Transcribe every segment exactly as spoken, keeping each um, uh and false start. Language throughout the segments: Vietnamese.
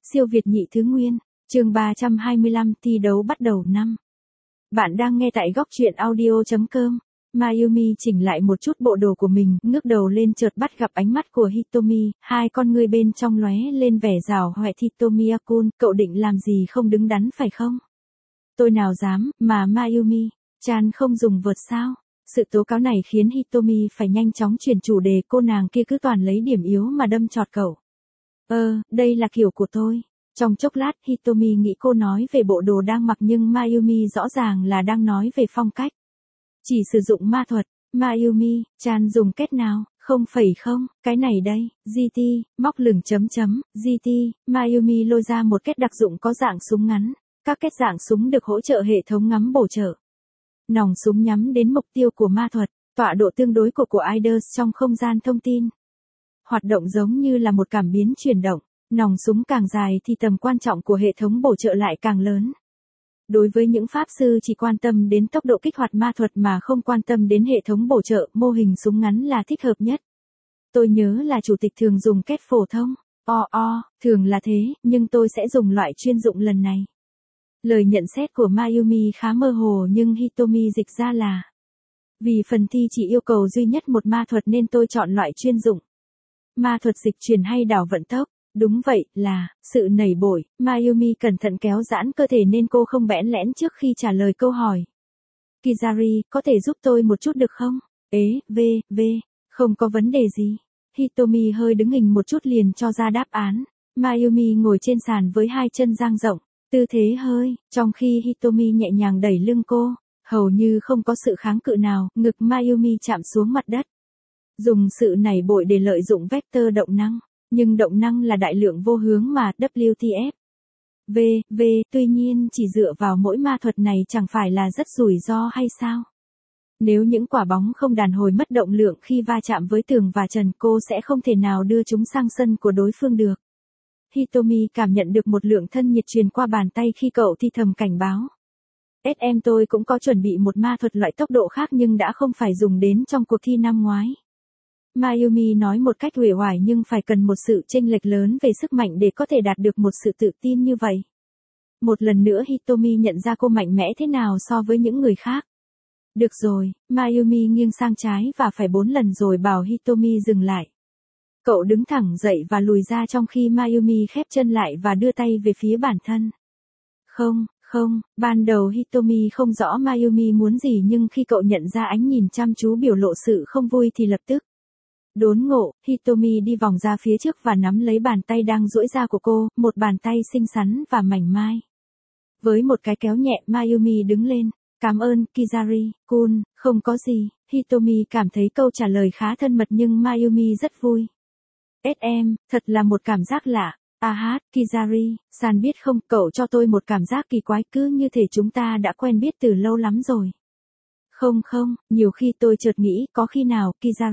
Siêu Việt nhị thứ nguyên, chương ba trăm hai mươi lăm thi đấu bắt đầu năm. Bạn đang nghe tại góc truyện audio chấm com. Mayumi chỉnh lại một chút bộ đồ của mình, ngước đầu lên chợt bắt gặp ánh mắt của Hitomi, hai con ngươi bên trong lóe lên vẻ rào hoẹ. Hitomi-kun, cậu định làm gì không đứng đắn phải không? Tôi nào dám, mà Mayumi, chan không dùng vợt sao? Sự tố cáo này khiến Hitomi phải nhanh chóng chuyển chủ đề, cô nàng kia cứ toàn lấy điểm yếu mà đâm chọt cậu. Ơ, đây là kiểu của tôi. Trong chốc lát Hitomi nghĩ cô nói về bộ đồ đang mặc nhưng Mayumi rõ ràng là đang nói về phong cách. Chỉ sử dụng ma thuật, Mayumi, chan dùng kết nào, không phẩy không, cái này đây, giê tê, móc lửng chấm chấm, giê tê, Mayumi lôi ra một kết đặc dụng có dạng súng ngắn. Các kết dạng súng được hỗ trợ hệ thống ngắm bổ trợ. Nòng súng nhắm đến mục tiêu của ma thuật, tọa độ tương đối của của i đê ét trong không gian thông tin. Hoạt động giống như là một cảm biến chuyển động, nòng súng càng dài thì tầm quan trọng của hệ thống bổ trợ lại càng lớn. Đối với những pháp sư chỉ quan tâm đến tốc độ kích hoạt ma thuật mà không quan tâm đến hệ thống bổ trợ, mô hình súng ngắn là thích hợp nhất. Tôi nhớ là chủ tịch thường dùng kết phổ thông, o o, thường là thế, nhưng tôi sẽ dùng loại chuyên dụng lần này. Lời nhận xét của Mayumi khá mơ hồ nhưng Hitomi dịch ra là: vì phần thi chỉ yêu cầu duy nhất một ma thuật nên tôi chọn loại chuyên dụng. Ma thuật dịch chuyển hay đảo vận tốc? Đúng vậy, là, sự nảy bổi. Mayumi cẩn thận kéo giãn cơ thể nên cô không bẽn lẽn trước khi trả lời câu hỏi. Kizari, có thể giúp tôi một chút được không? Ế, v, v, không có vấn đề gì. Hitomi hơi đứng hình một chút liền cho ra đáp án. Mayumi ngồi trên sàn với hai chân dang rộng, tư thế hơi, trong khi Hitomi nhẹ nhàng đẩy lưng cô, hầu như không có sự kháng cự nào, ngực Mayumi chạm xuống mặt đất. Dùng sự nảy bội để lợi dụng vector động năng, nhưng động năng là đại lượng vô hướng mà, W T F. V, V, tuy nhiên chỉ dựa vào mỗi ma thuật này chẳng phải là rất rủi ro hay sao? Nếu những quả bóng không đàn hồi mất động lượng khi va chạm với tường và trần, cô sẽ không thể nào đưa chúng sang sân của đối phương được. Hitomi cảm nhận được một lượng thân nhiệt truyền qua bàn tay khi cậu thì thầm cảnh báo. ét em tôi cũng có chuẩn bị một ma thuật loại tốc độ khác nhưng đã không phải dùng đến trong cuộc thi năm ngoái. Mayumi nói một cách uể oải nhưng phải cần một sự chênh lệch lớn về sức mạnh để có thể đạt được một sự tự tin như vậy. Một lần nữa Hitomi nhận ra cô mạnh mẽ thế nào so với những người khác. Được rồi, Mayumi nghiêng sang trái và phải bốn lần rồi bảo Hitomi dừng lại. Cậu đứng thẳng dậy và lùi ra trong khi Mayumi khép chân lại và đưa tay về phía bản thân. Không, không, ban đầu Hitomi không rõ Mayumi muốn gì nhưng khi cậu nhận ra ánh nhìn chăm chú biểu lộ sự không vui thì lập tức đốn ngộ. Hitomi đi vòng ra phía trước và nắm lấy bàn tay đang duỗi ra của cô, một bàn tay xinh xắn và mảnh mai. Với một cái kéo nhẹ, Mayumi đứng lên. Cảm ơn, Kizari-kun, không có gì. Hitomi cảm thấy câu trả lời khá thân mật nhưng Mayumi rất vui. ét em, thật là một cảm giác lạ. À hát, Kizari-san biết không, cậu cho tôi một cảm giác kỳ quái cứ như thể chúng ta đã quen biết từ lâu lắm rồi. Không không, nhiều khi tôi chợt nghĩ có khi nào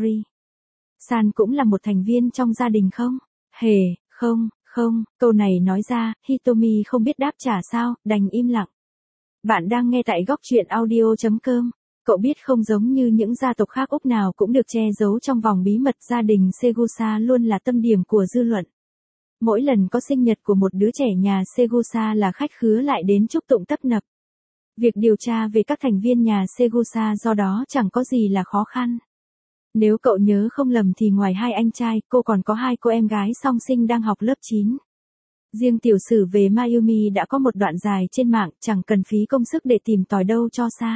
Kizari-san cũng là một thành viên trong gia đình không? Hề, không, không, câu này nói ra, Hitomi không biết đáp trả sao, đành im lặng. Bạn đang nghe tại góc truyện audio chấm com. Cậu biết không, giống như những gia tộc khác Úc nào cũng được che giấu trong vòng bí mật, gia đình Segusa luôn là tâm điểm của dư luận. Mỗi lần có sinh nhật của một đứa trẻ, nhà Segusa là khách khứa lại đến chúc tụng tấp nập. Việc điều tra về các thành viên nhà Segusa do đó chẳng có gì là khó khăn. Nếu cậu nhớ không lầm thì ngoài hai anh trai, cô còn có hai cô em gái song sinh đang học lớp chín. Riêng tiểu sử về Mayumi đã có một đoạn dài trên mạng, chẳng cần phí công sức để tìm tòi đâu cho xa.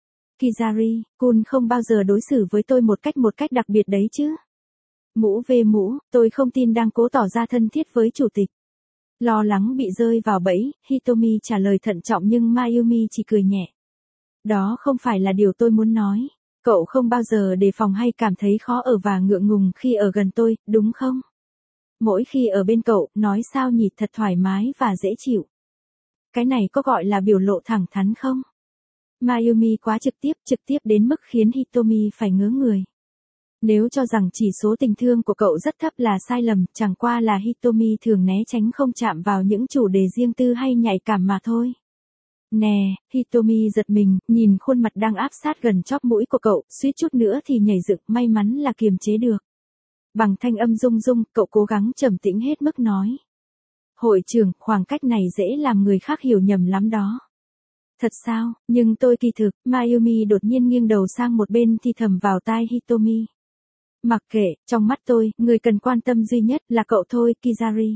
Kizari-kun không bao giờ đối xử với tôi một cách một cách đặc biệt đấy chứ. Mũ về mũ, tôi không tin đang cố tỏ ra thân thiết với chủ tịch. Lo lắng bị rơi vào bẫy, Hitomi trả lời thận trọng nhưng Mayumi chỉ cười nhẹ. Đó không phải là điều tôi muốn nói. Cậu không bao giờ đề phòng hay cảm thấy khó ở và ngượng ngùng khi ở gần tôi, đúng không? Mỗi khi ở bên cậu, nói sao nhỉ, thật thoải mái và dễ chịu. Cái này có gọi là biểu lộ thẳng thắn không? Mayumi quá trực tiếp, trực tiếp đến mức khiến Hitomi phải ngớ người. Nếu cho rằng chỉ số tình thương của cậu rất thấp là sai lầm, chẳng qua là Hitomi thường né tránh không chạm vào những chủ đề riêng tư hay nhạy cảm mà thôi. Nè, Hitomi giật mình, nhìn khuôn mặt đang áp sát gần chóp mũi của cậu, suýt chút nữa thì nhảy dựng, may mắn là kiềm chế được. Bằng thanh âm rung rung, cậu cố gắng trầm tĩnh hết mức nói. Hội trưởng, khoảng cách này dễ làm người khác hiểu nhầm lắm đó. Thật sao, nhưng tôi kỳ thực, Mayumi đột nhiên nghiêng đầu sang một bên thì thầm vào tai Hitomi. Mặc kệ, trong mắt tôi, người cần quan tâm duy nhất là cậu thôi, Kizari.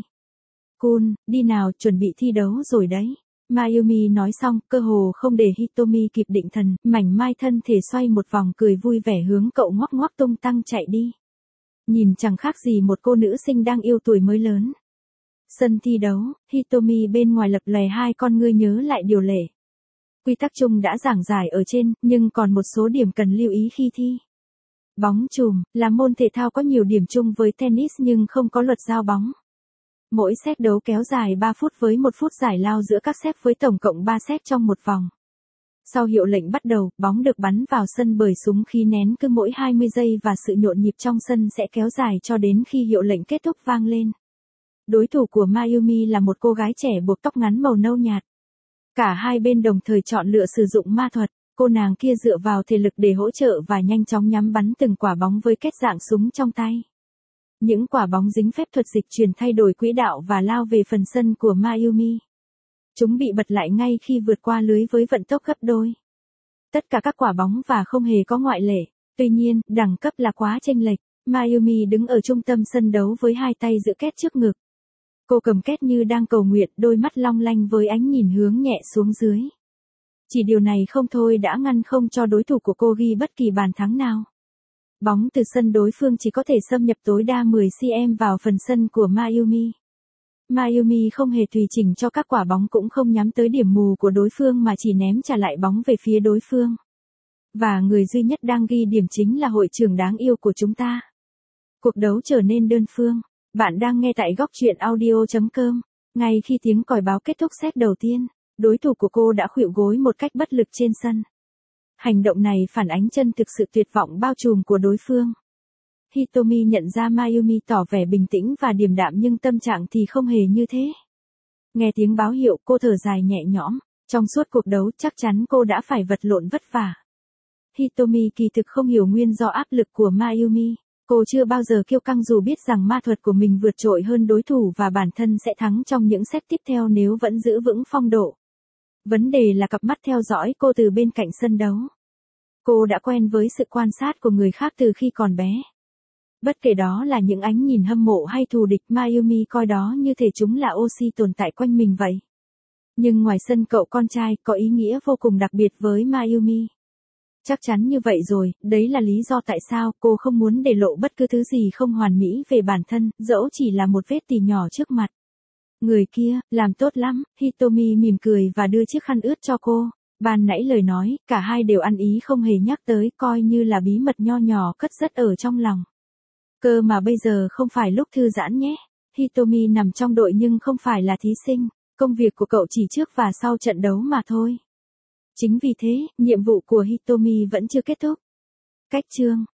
Kun, đi nào, chuẩn bị thi đấu rồi đấy. Mayumi nói xong, cơ hồ không để Hitomi kịp định thần, mảnh mai thân thể xoay một vòng cười vui vẻ hướng cậu ngoắc ngoắc tung tăng chạy đi. Nhìn chẳng khác gì một cô nữ sinh đang yêu tuổi mới lớn. Sân thi đấu, Hitomi bên ngoài lập lòe hai con ngươi nhớ lại điều lệ. Quy tắc chung đã giảng giải ở trên, nhưng còn một số điểm cần lưu ý khi thi. Bóng chùm, là môn thể thao có nhiều điểm chung với tennis nhưng không có luật giao bóng. Mỗi set đấu kéo dài ba phút với một phút giải lao giữa các set với tổng cộng ba set trong một vòng. Sau hiệu lệnh bắt đầu, bóng được bắn vào sân bởi súng khí nén cứ mỗi hai mươi giây và sự nhộn nhịp trong sân sẽ kéo dài cho đến khi hiệu lệnh kết thúc vang lên. Đối thủ của Mayumi là một cô gái trẻ buộc tóc ngắn màu nâu nhạt. Cả hai bên đồng thời chọn lựa sử dụng ma thuật, cô nàng kia dựa vào thể lực để hỗ trợ và nhanh chóng nhắm bắn từng quả bóng với kết dạng súng trong tay. Những quả bóng dính phép thuật dịch chuyển thay đổi quỹ đạo và lao về phần sân của Mayumi. Chúng bị bật lại ngay khi vượt qua lưới với vận tốc gấp đôi. Tất cả các quả bóng và không hề có ngoại lệ. Tuy nhiên, đẳng cấp là quá chênh lệch. Mayumi đứng ở trung tâm sân đấu với hai tay giữ két trước ngực. Cô cầm két như đang cầu nguyện, đôi mắt long lanh với ánh nhìn hướng nhẹ xuống dưới. Chỉ điều này không thôi đã ngăn không cho đối thủ của cô ghi bất kỳ bàn thắng nào. Bóng từ sân đối phương chỉ có thể xâm nhập tối đa mười xăng-ti-mét vào phần sân của Mayumi. Mayumi không hề tùy chỉnh cho các quả bóng cũng không nhắm tới điểm mù của đối phương mà chỉ ném trả lại bóng về phía đối phương. Và người duy nhất đang ghi điểm chính là hội trưởng đáng yêu của chúng ta. Cuộc đấu trở nên đơn phương. Bạn đang nghe tại góc truyện audio chấm com. Ngay khi tiếng còi báo kết thúc set đầu tiên, đối thủ của cô đã khuỵu gối một cách bất lực trên sân. Hành động này phản ánh chân thực sự tuyệt vọng bao trùm của đối phương. Hitomi nhận ra Mayumi tỏ vẻ bình tĩnh và điềm đạm nhưng tâm trạng thì không hề như thế. Nghe tiếng báo hiệu cô thở dài nhẹ nhõm, trong suốt cuộc đấu chắc chắn cô đã phải vật lộn vất vả. Hitomi kỳ thực không hiểu nguyên do áp lực của Mayumi. Cô chưa bao giờ kiêu căng dù biết rằng ma thuật của mình vượt trội hơn đối thủ và bản thân sẽ thắng trong những set tiếp theo nếu vẫn giữ vững phong độ. Vấn đề là cặp mắt theo dõi cô từ bên cạnh sân đấu. Cô đã quen với sự quan sát của người khác từ khi còn bé. Bất kể đó là những ánh nhìn hâm mộ hay thù địch, Mayumi coi đó như thể chúng là oxy tồn tại quanh mình vậy. Nhưng ngoài sân cậu con trai có ý nghĩa vô cùng đặc biệt với Mayumi. Chắc chắn như vậy rồi, đấy là lý do tại sao cô không muốn để lộ bất cứ thứ gì không hoàn mỹ về bản thân, dẫu chỉ là một vết tì nhỏ trước mặt. Người kia, làm tốt lắm, Hitomi mỉm cười và đưa chiếc khăn ướt cho cô. Ban nãy lời nói, cả hai đều ăn ý không hề nhắc tới, coi như là bí mật nho nhỏ cất rất ở trong lòng. Cơ mà bây giờ không phải lúc thư giãn nhé. Hitomi nằm trong đội nhưng không phải là thí sinh, công việc của cậu chỉ trước và sau trận đấu mà thôi. Chính vì thế, nhiệm vụ của Hitomi vẫn chưa kết thúc. Cách chương